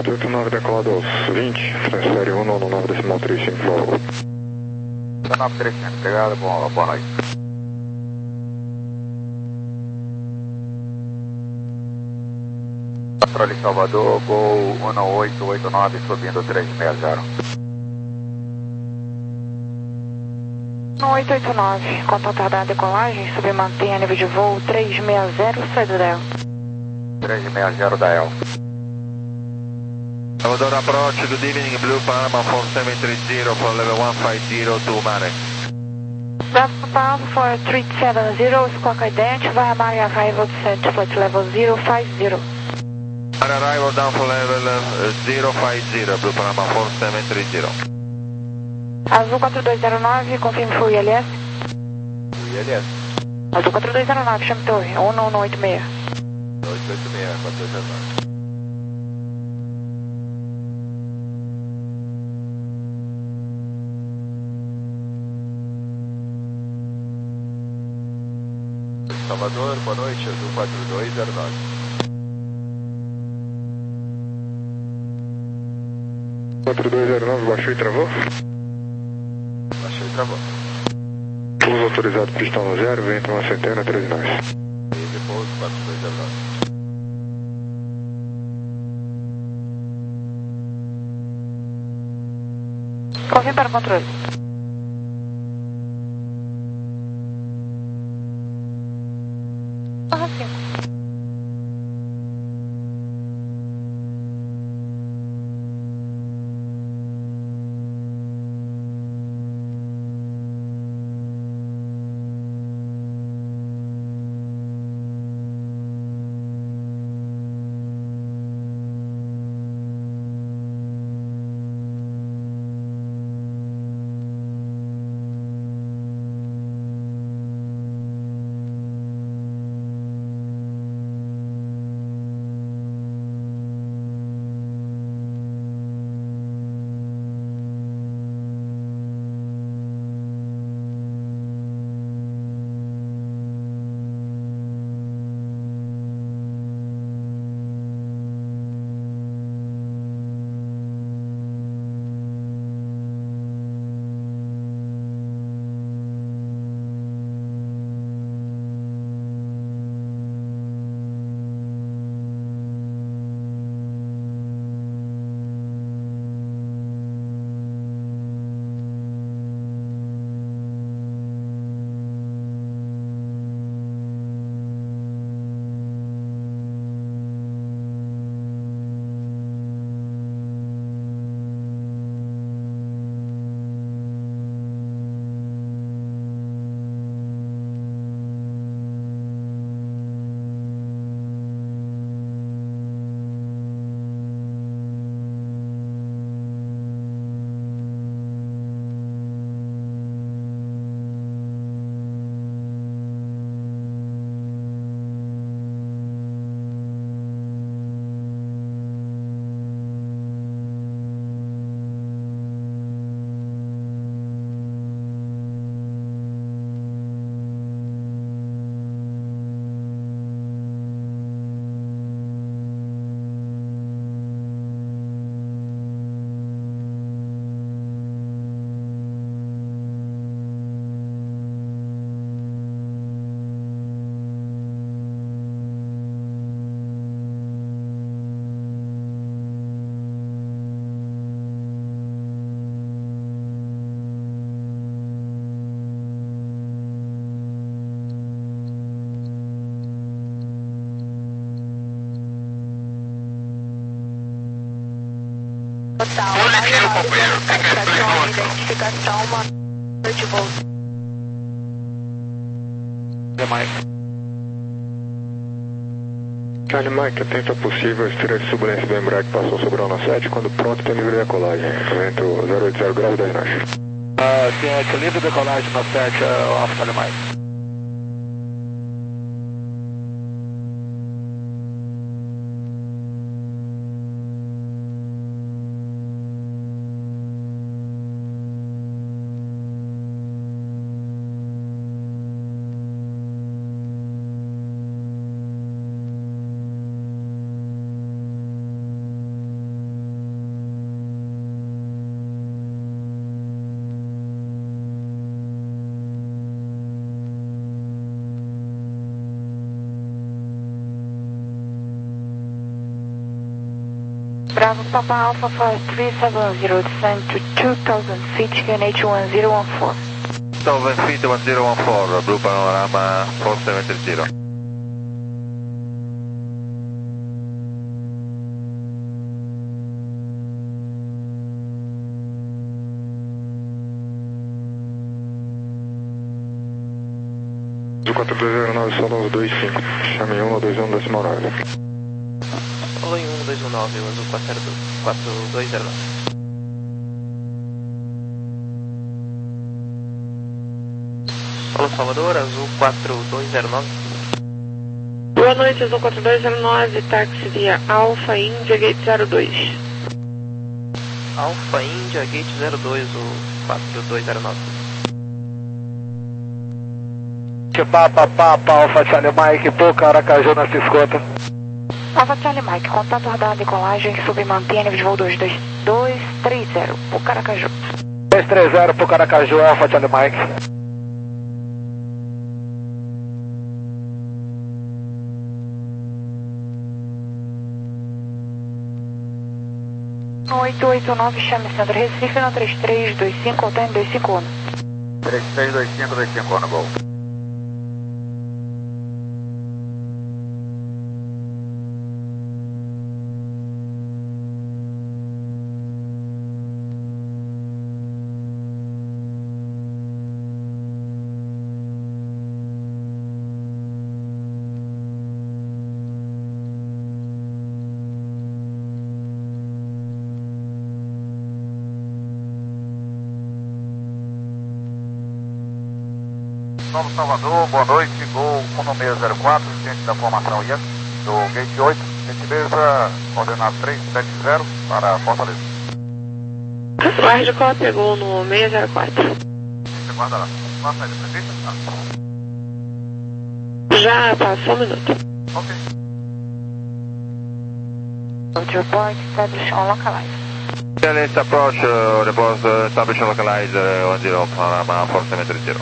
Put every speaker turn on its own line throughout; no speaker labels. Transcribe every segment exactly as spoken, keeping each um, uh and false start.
quatro oito nove decolado aos vinte, transfere um nove nove decimal três cinco, por favor.
nove três cinco, obrigado, boa, boa noite. Controle Salvador, Gol um oito oito nove, subindo três seis zero.
um oito oito nove, contato radar decolagem, subir mantenha nível de voo três seis zero, saída da E L.
três seis zero da E L.
Salvador approach, good evening, Blue Panama four seven three zero for level one five zero to Mare.
Bravo Palm for three seven zero, squawk ident, via Mare arrival descent flight level zero five zero.
Mare arrival down for level uh, zero five zero, Blue Panama four seven three zero.
Azul quatro dois zero nove, confirme for I L S.
I L S.
Azul quatro dois zero nove, chame torre, um um oito seis.
oito oito seis, quatro dois zero nove. Salvador, boa noite, Azul quatro dois zero nove.
quatro dois zero nove, baixou e travou?
Baixou e travou.
Pouso autorizado, pistão no zero, vento uma centena, treze nós.
Base pouso quatro dois zero nove.
Confirme para o controle. Barra cinco. Total, identificação, uma de voo.
Charlie Mike, atento ao possível, esteira de turbulência do Embraer que passou sobre a Ona sete, quando pronto tem livre decolagem. Vento zero oito zero graus, dez nós.
Uh, tem livre decolagem na sete, uh, off Charlie Mike.
Bravo Papa Alpha for three seven zero, descend to two thousand feet, Q N H one zero one four.
two thousand feet, one zero one four, Blue Panorama four seven three zero.
quatro dois zero nove, solo dois cinco, chame um dois um decimal nove.
Solo em um dois um nove, Azul quatro dois zero nove. Solo Salvador, Azul quatro dois zero nove.
Boa noite, Azul quatro dois zero nove, táxi via Alpha India Gate zero dois.
Alpha India Gate zero dois, o quatro dois zero nove.
Papa, Papa, Alpha Charlie Mike, pouca Aracaju na Ciscota.
Alpha Charlie Mike, contato radar decolagem, submantém nível de voo dois dois dois três zero, por Caracaju.
dois três zero, por Caracaju, Alpha Charlie Mike.
oito oito nove, chame Centro Recife, no três três dois cinco, alterne dois cinco um.
três três dois cinco, dois cinco um, gol. Novo Salvador, boa noite, Gol um seis zero quatro, ciente da formação I A, do Gate oito, gentileza, coordenado três sete zero para Fortaleza.
Guarde cópia, Gol no seis zero quatro.
Você guarda lá. Passa aí, prefeita?
Já passou um minuto.
Ok.
Report, establish on localize.
Let's approach, uh, report, uh, establish and localize, uh, one zero, Panorama four seven three zero.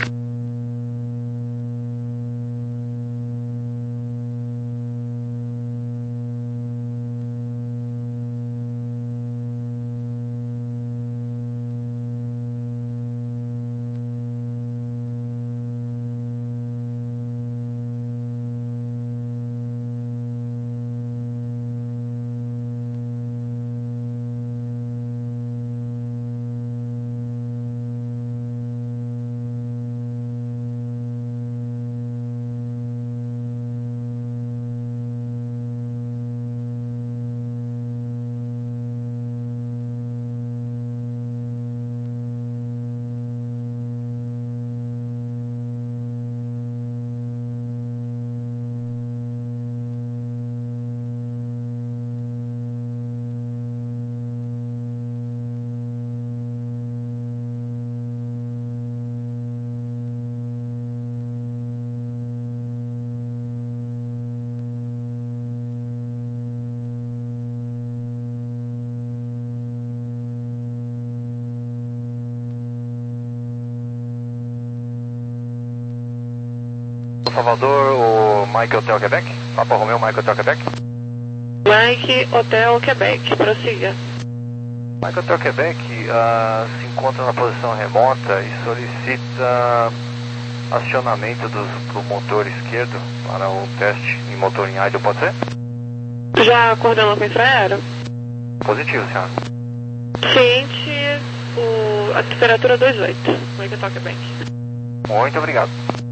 Salvador, o Mike Hotel Quebec, Papa Romeo Mike Hotel Quebec.
Mike Hotel Quebec, prossiga.
Mike Hotel Quebec uh, se encontra na posição remota e solicita acionamento do, do motor esquerdo para um teste em motor em idle, pode ser?
Já coordenou com o infraero?
Positivo, senhora.
Ciente, o, a temperatura dois oito, Mike Hotel Quebec.
Muito obrigado.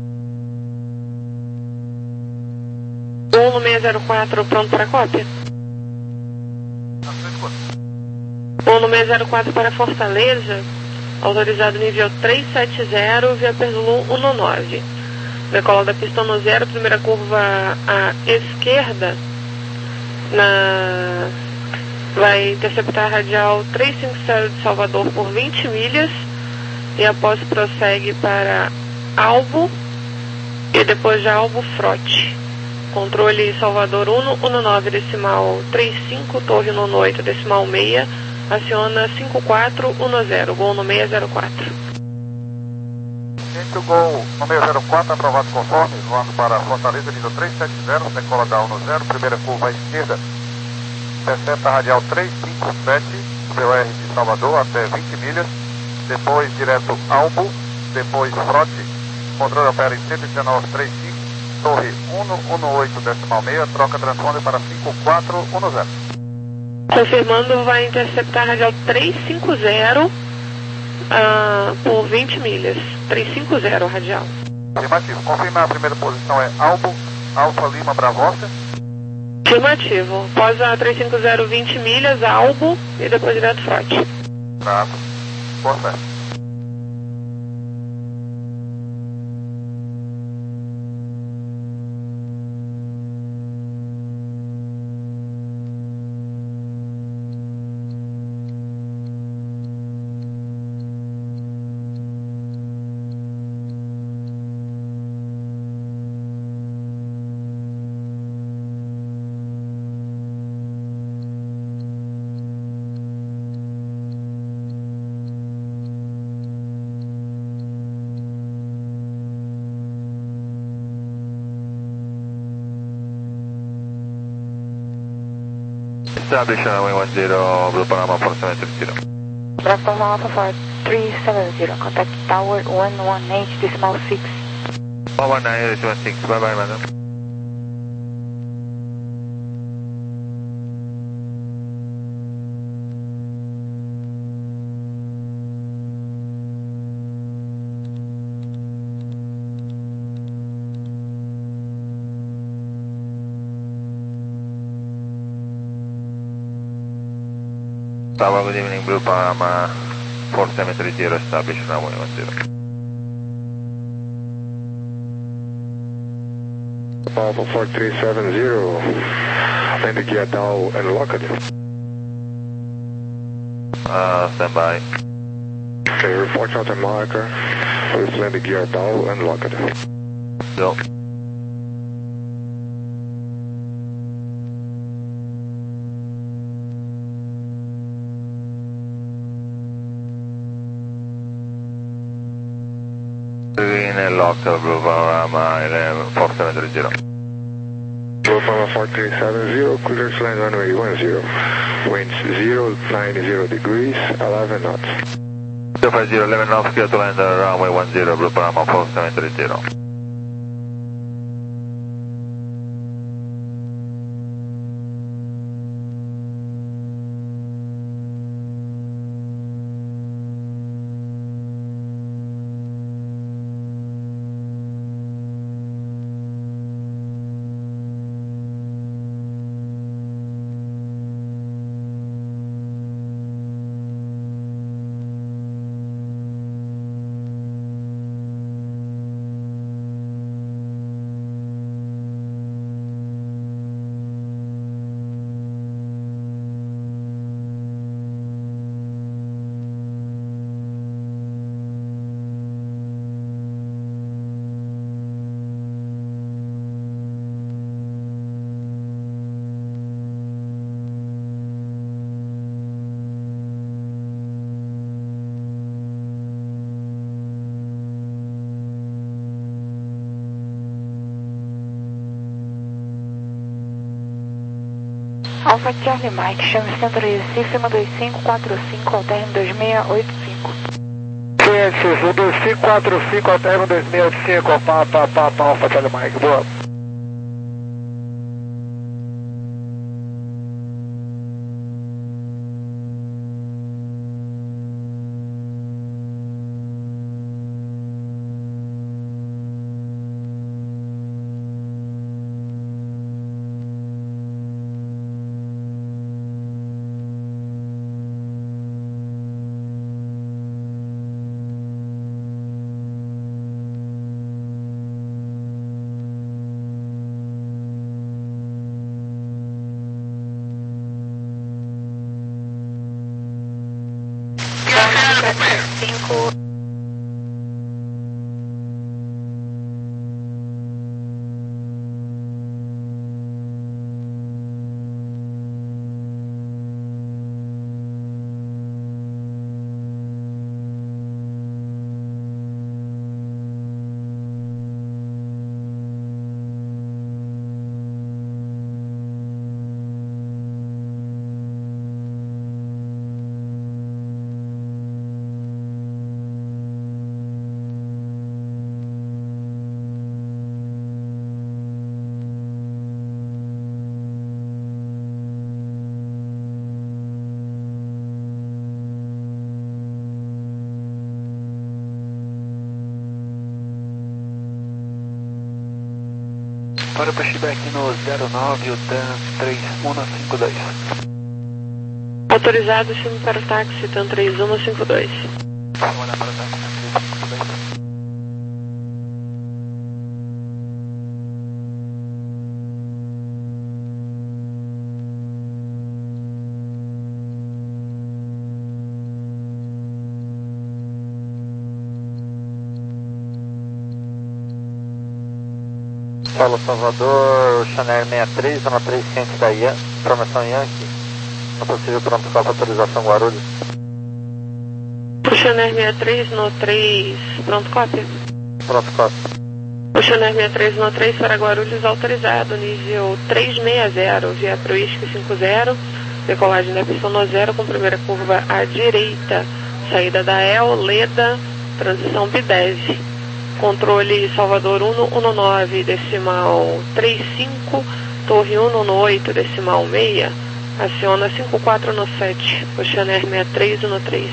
um no seis zero quatro, pronto para cópia? um no seis zero quatro para Fortaleza, autorizado nível três sete zero, via Perzulu um nove. Decola da pista no zero, primeira curva à esquerda, na... vai interceptar a radial trezentos e cinquenta e sete de Salvador por vinte milhas, e após prossegue para Albo, e depois de Albo, Frote. Controle Salvador um nove decimal trinta e cinco, Torre um oito decimal seis, aciona cinco quatro um zero, Gol no seis zero quatro.
Gente, o Gol no seis zero quatro, aprovado conforme, voando para Fortaleza, nível três sete zero, decola da um zero, primeira curva à esquerda, intercepta a radial trezentos e cinquenta e sete, C O R de Salvador, até vinte milhas, depois direto Albo, depois Frote, controle opera em cento e dezenove vírgula trinta e cinco, torre cento e dezoito decimal seis, troca transponder para cinco quatro um zero.
Confirmando, vai interceptar a radial trezentos e cinquenta uh, por vinte milhas. trezentos e cinquenta radial.
Afirmativo. Confirma a primeira posição é Albo, Alfa Lima Bravosta.
Afirmativo. Após a trezentos e cinquenta, vinte milhas, Albo e depois direto Frote.
Trato. Boa sorte.
Establish runway one zero, Blue Panama four seven three zero.
Bravo Papa Alpha for three seven zero, contact tower one one eight decimal six.
one one nine decimal six, bye bye madam. Tower, good evening, Blue Panama four seven three zero, establish runway one zero.
Alpha four three seven zero, landing gear down and locked.
Uh, stand by.
Okay, report out and marker, with landing gear down and locked.
Go. Green and locked, Blue Panorama eleven four seven three zero.
Blue Panama four three seven zero, clear to land runway one zero. Winds zero nine zero degrees, eleven knots.
zero five zero, eleven knots, clear to land runway one zero, Blue Panama four seven three zero.
Alpha Charlie Mike, chame centro de Recife, um dois cinco quatro cinco, alterno dois seis oito cinco.
Ciências, um dois cinco quatro cinco, alterno dois seis oito cinco, Papa, Papa, Alpha Charlie Mike, boa.
cinco.
Para o pushback no zero nove, o TAM três um cinco dois.
Autorizado, chame para o táxi TAM três um cinco dois.
Vamos olhar para o táxi TAM três um cinco dois.
Paulo Salvador, Chanel sessenta e três, zona três ciente da Ian, informação Yankee, no possível pronto para autorização Guarulhos.
O Chanel sessenta e três no três, pronto cópia.
Pronto cópia.
O Chanel sessenta e três no três para Guarulhos autorizado, nível trezentos e sessenta, via para o Whisky cinquenta, decolagem da pista no zero com primeira curva à direita, saída da E L, Leda, transição B dez. Controle Salvador cento e dezenove, decimal trinta e cinco, Torre cento e oito, decimal seis, aciona cinco quatro no sete, Oceaner sessenta e três no três.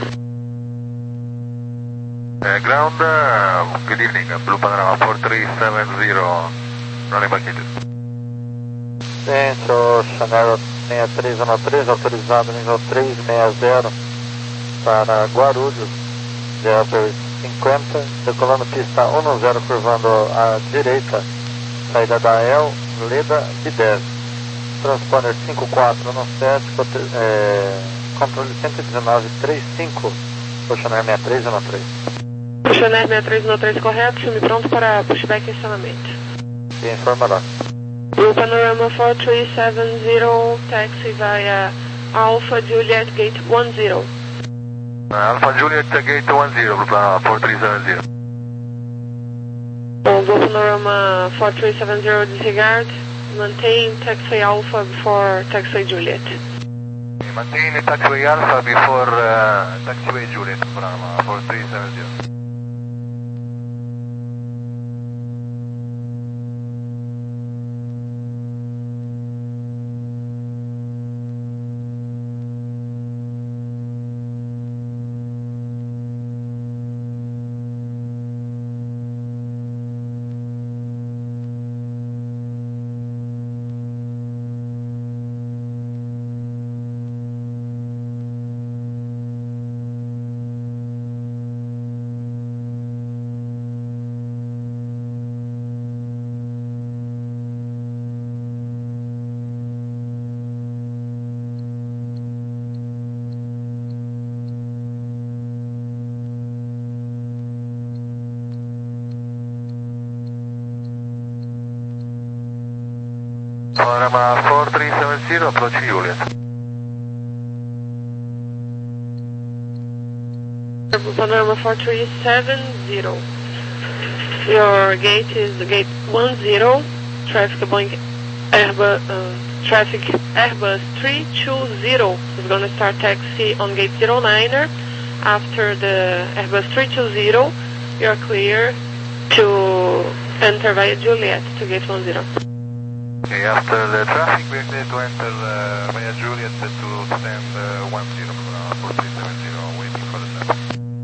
Uh, ground, uh, good evening, uh, Blue Panorama four three seven zero, running back into.
Gente, o Chanel sessenta e três, zona três, autorizado nível trezentos e sessenta para Guarulhos, zero cinquenta, decolando pista cento, curvando à direita, saída da E L, Leda B dez, transponder cinco quatro no sete, é, controle cento e dezenove, trinta e cinco, Oceaner sessenta e três no três.
Oceaner sessenta e três no três correto, filme pronto para pushback e estacionamento.
E informará.
Blue Panorama four three seven zero, taxi via Alpha Juliet Gate ten.
Uh, Alpha Juliet uh, Gate one zero, Blue Panorama four three seven zero.
Blue Panorama four three seven zero, disregard, maintain taxiway Alpha before taxiway Juliet.
Maintain taxiway Alpha before uh, taxiway Juliet, Blue Panorama four three seven zero. Panorama four three seven zero, approach Juliet.
Panorama four three seven zero. Your gate is gate ten, traffic Boeing Airbus, uh, traffic Airbus three two zero is going to start taxi on gate zero niner. After the Airbus three two zero, you're clear to enter via Juliet to gate ten.
Okay, after the traffic, we're clear to enter uh, via Juliet to stand uh, one zero for four three seven zero, waiting for the traffic.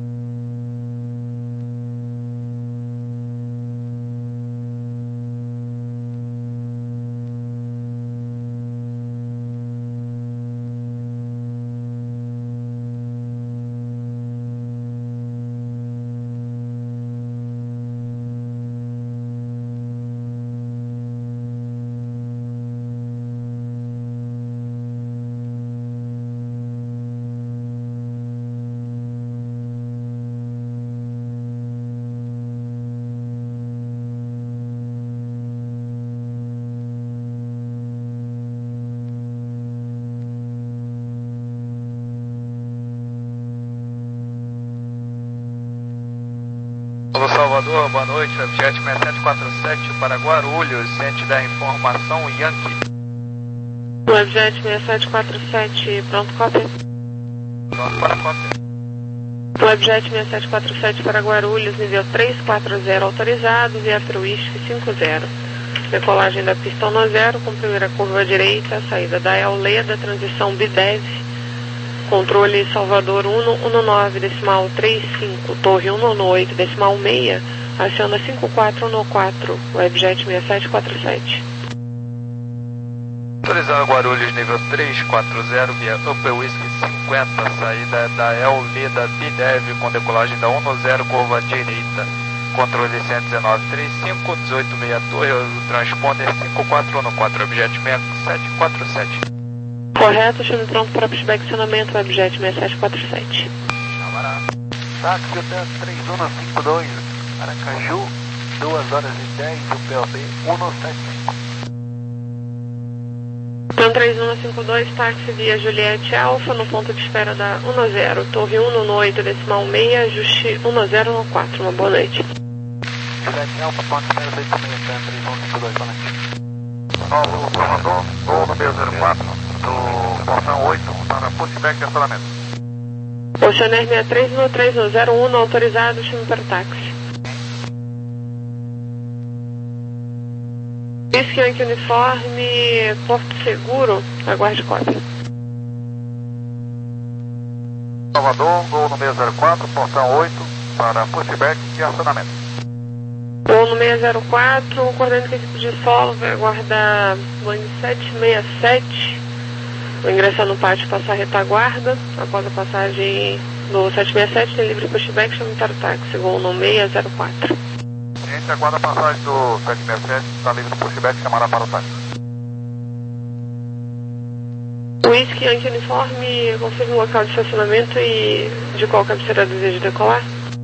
Alô Salvador, boa noite, Webjet sessenta e sete quatro sete para Guarulhos, ciente da informação Yankee.
Webjet sessenta e sete quatro sete, pronto, cópia.
Pronto para cópia.
Webjet sessenta e sete quatro sete para Guarulhos, nível trezentos e quarenta, autorizado, via para o Whisky cinquenta. Decolagem da pista no zero, com primeira curva à direita, saída da E L Leda, transição B dez. Controle Salvador cento e dezenove, decimal trinta e cinco, Torre cento e oito, decimal seis, aciona cinco quatro um quatro, Webjet seis sete quatro sete.
Autorizado Guarulhos nível três quatro zero via Upper Whisky cinquenta, saída da El Leda Bidev com decolagem da um zero, curva direita. Controle cento e dezenove trinta e cinco, dezoito sessenta e dois, o transponder cinco quatro um quatro, Webjet seis sete quatro sete.
Correto, chame pronto para pushback acionamento, Webjet seis sete quatro sete.
Chamará. Táxi hotel três um cinco dois, Aracaju, duas horas e dez, o P O B cento e setenta e cinco.
Então três um cinco dois, táxi via Juliette Alfa, no ponto de espera da um zero, Torre um no oito, decimal seis, ajuste um zero um quatro, uma boa noite.
Juliette Alfa, ponto de espera oito seis, três um cinco dois, boa noite.
Paulo Salvador, voo no meio zero quatro, do portão oito, para pushback e acionamento.
Oceaner seis três um três um zero um, autorizado, chame para o táxi. Whisky Yankee Uniforme, Porto Seguro, aguarde cópia.
Salvador, voo no meio zero quatro, portão oito, para pushback e acionamento.
Voo no seis zero quatro, coordenando que a equipe de solo vai aguardar Boeing sete seis sete. Vou ingressar no pátio e passar a retaguarda. Após a passagem do sete seis sete, tem livre pushback, chame para o táxi. Voo no seis zero quatro.
A gente aguarda a passagem do sete seis sete, está livre do pushback, chamará para o táxi.
Whisky Yankee Uniforme, confirme o local de estacionamento e de qual cabeceira deseja decolar.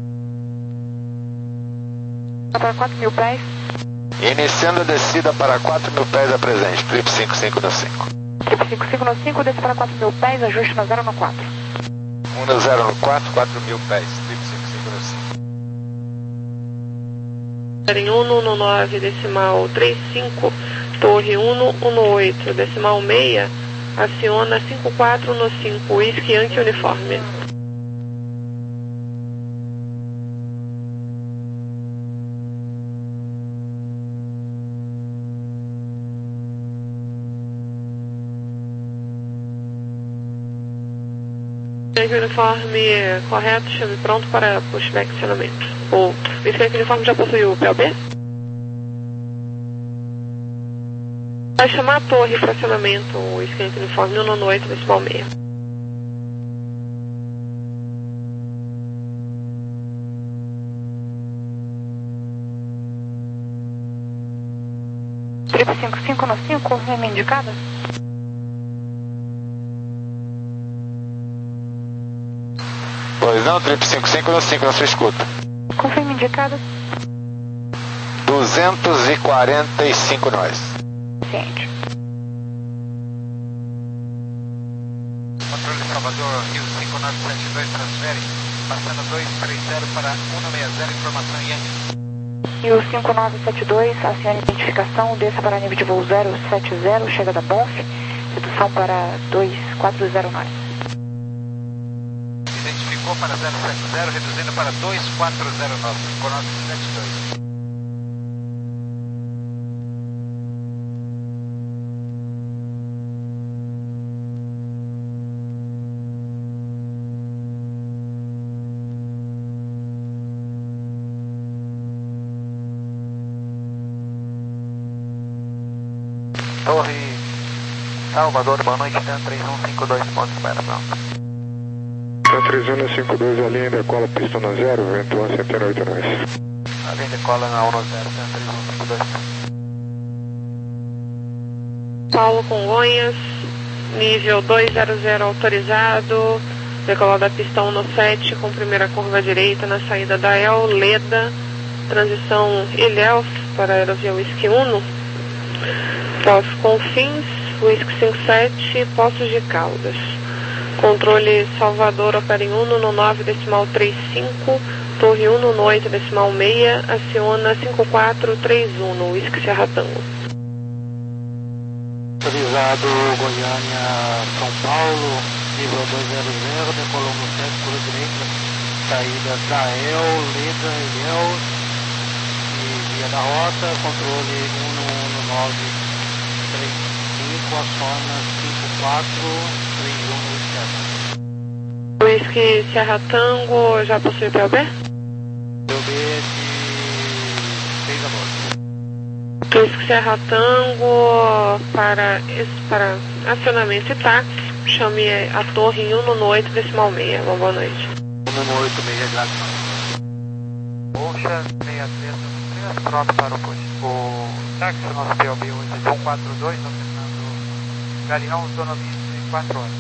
Para quatro mil pés.
Iniciando a descida para quatro mil pés a presente, trip cinco cinco no cinco.
Trip cinco cinco no cinco, desce para quatro mil pés, ajuste no zero no quatro.
um no zero no quatro, quatro mil pés, trip cinco cinco no cinco.
Em um no nove, decimal trinta e cinco, Torre um no oito, decimal seis, aciona cinco quatro no cinco, Whisky Yankee Uniforme. Whisky Uniforme correto, chame pronto para pushback acionamento. Outro. Whisky Uniforme já possui o P O B? Vai chamar a torre para acionamento, o Whisky Uniforme um no oito, decimal seis.
Trip cinco cinco no cinco, confirme indicada.
Pois não, trip cinco cinco no cinco, na sua escuta.
Confirme indicada.
duzentos e quarenta e cinco nós.
Ciente.
Controle Salvador, Rio cinco nove sete dois, transfere, passando dois três zero para um seis zero, informação Yankee.
Rio cinco nove sete dois, acione identificação, desça para nível de voo zero sete zero, chega da Bonf, redução para dois quatro zero nove.
Identificou para zero sete zero, reduzindo para dois quatro zero nove, cinco nove sete dois. Torre Salvador, boa noite, T A três um cinco dois, ponto de espera, pronto.
T A três um cinco dois, a linha decola pista no zero, vento um cento e oito nós.
A linha decola na um zero, T A três um cinco dois.
Paulo Congonhas, nível dois zero zero autorizado, decolar da pista um no sete, com primeira curva direita na saída da El Leda, transição Ilhéus para a aerovia Whisky um. Poços Confins, Whisky cinco sete, Poços de Caldas. Controle Salvador, opera em um no nove, decimal trinta e cinco, Torre um no oito, decimal seis, aciona cinco quatro três um no Whisky Serra Tango.
Autorizado Goiânia, São Paulo, nível dois zero zero, decolou no sete, curva direita, saída da El, Leda, Ilhéus, e via da rota, controle um no nove, três cinco, aciona cinco quatro três um no Whisky.
Whisky Serra Tango já possui P O B?
P O B de
Whisky Serra Tango para, para acionamento e táxi, chame a torre em um no oito decimal meia. Uma boa noite.
um no oito meia, graças.
Poxa, seis três, pronto para o posto. O táxi, nosso P O B hoje é um quatro dois, ofertando Galeão, autonomia de quatro horas.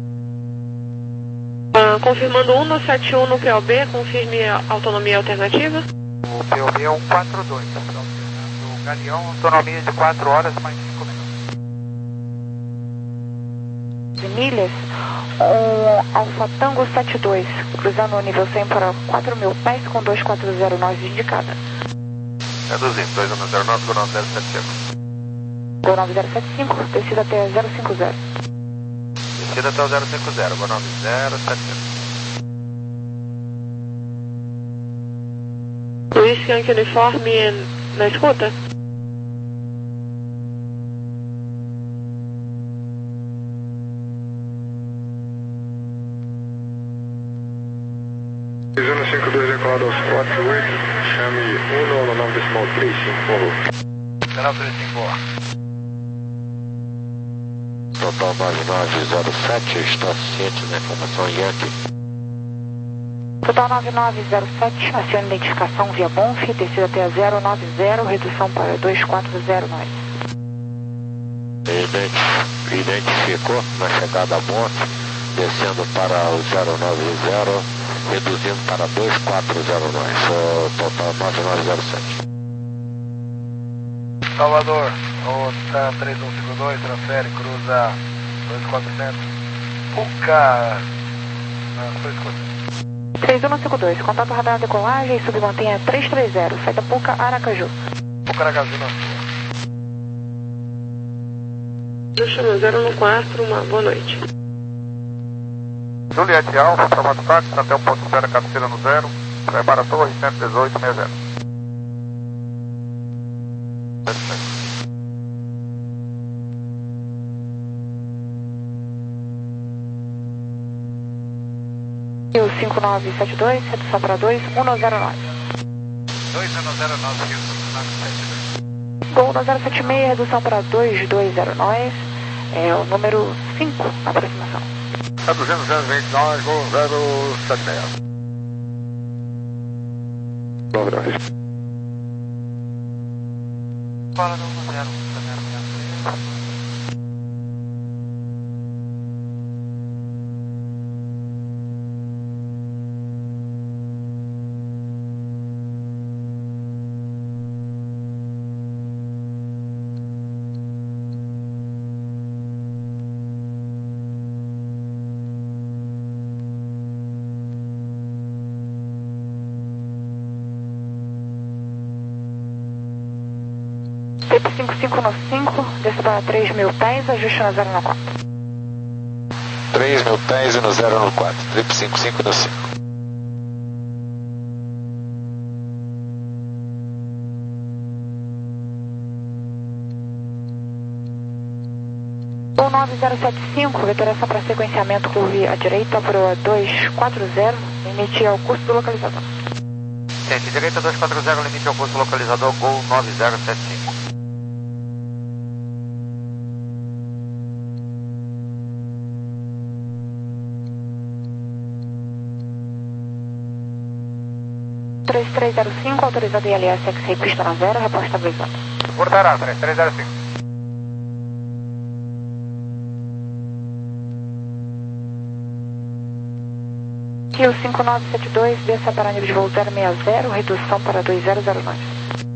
Ah, confirmando um no sete um no P O B, confirme a autonomia alternativa.
O P O B é um quatro dois, ofertando Galeão, autonomia de quatro horas mais cinco minutos.
De milhas, um Alfa Tango sete dois, cruzando o nível cem para quatro mil pés com dois quatro zero nove indicada.
Reduzindo, dois um zero nove, Gol nove zero sete cinco.
Gol nove zero sete cinco, descida até zero cinco zero.
Descida até o zero cinco zero, Gol nove zero sete cinco.
Whisky Yankee Uniforme na escuta?
Zona cinco dois decolado aos quatro oito, chame um no nove decimal três cinco, por favor.
nove três cinco.
Total nove nove zero sete, está ciente da informação Yankee.
Total nove nove zero sete, acione identificação via Bonf, descida até zero nove zero, redução para dois quatro zero nove.
Identif identificou na chegada a Bonf, descendo para o zero nove zero, reduzindo para dois quatro zero nove, total nove nove zero sete.
Salvador, o três um cinco dois, transfere, cruza dois quatrocentos. Puca. Não, foi escuta.
três um cinco dois, contato radar na decolagem e submantenha três três zero, saída Puca, Aracaju.
Puca, Aracaju, não.
Chama zero um quatro, uma boa noite.
Juliette Alfa, formato táxi, até o ponto zero, cabeceira no zero, prepara a torre, cento e dezoito, sessenta.
E o cinco nove sete dois, redução para dois um zero nove.
dois um zero nove, cinco nove sete dois.
Gol um zero sete seis, redução para dois dois zero nove, é o número cinco na aproximação.
Está duzentos, duzentos e vinte e nove, Gol zero sete seis.
nove nove.
Fala no zero zero seis três.
T P cinco cinco no cinco, desça para três mil pés, ajuste no zero no quatro.
três mil pés e no zero no quatro, trip cinco cinco no cinco.
O nove zero sete cinco, vetoração para sequenciamento curva à direita para o dois quatro zero, limite ao curso do localizador.
Gente, direita dois quatro zero, limite ao curso localizador, Gol nove zero sete cinco.
três três zero cinco, autorizado I L S X-Ray, pista na zero, reposta estabilizado.
Portará, três três zero cinco.
Rio cinco nove sete dois, desça para nível de voo zero seis zero, redução para dois zero zero nove.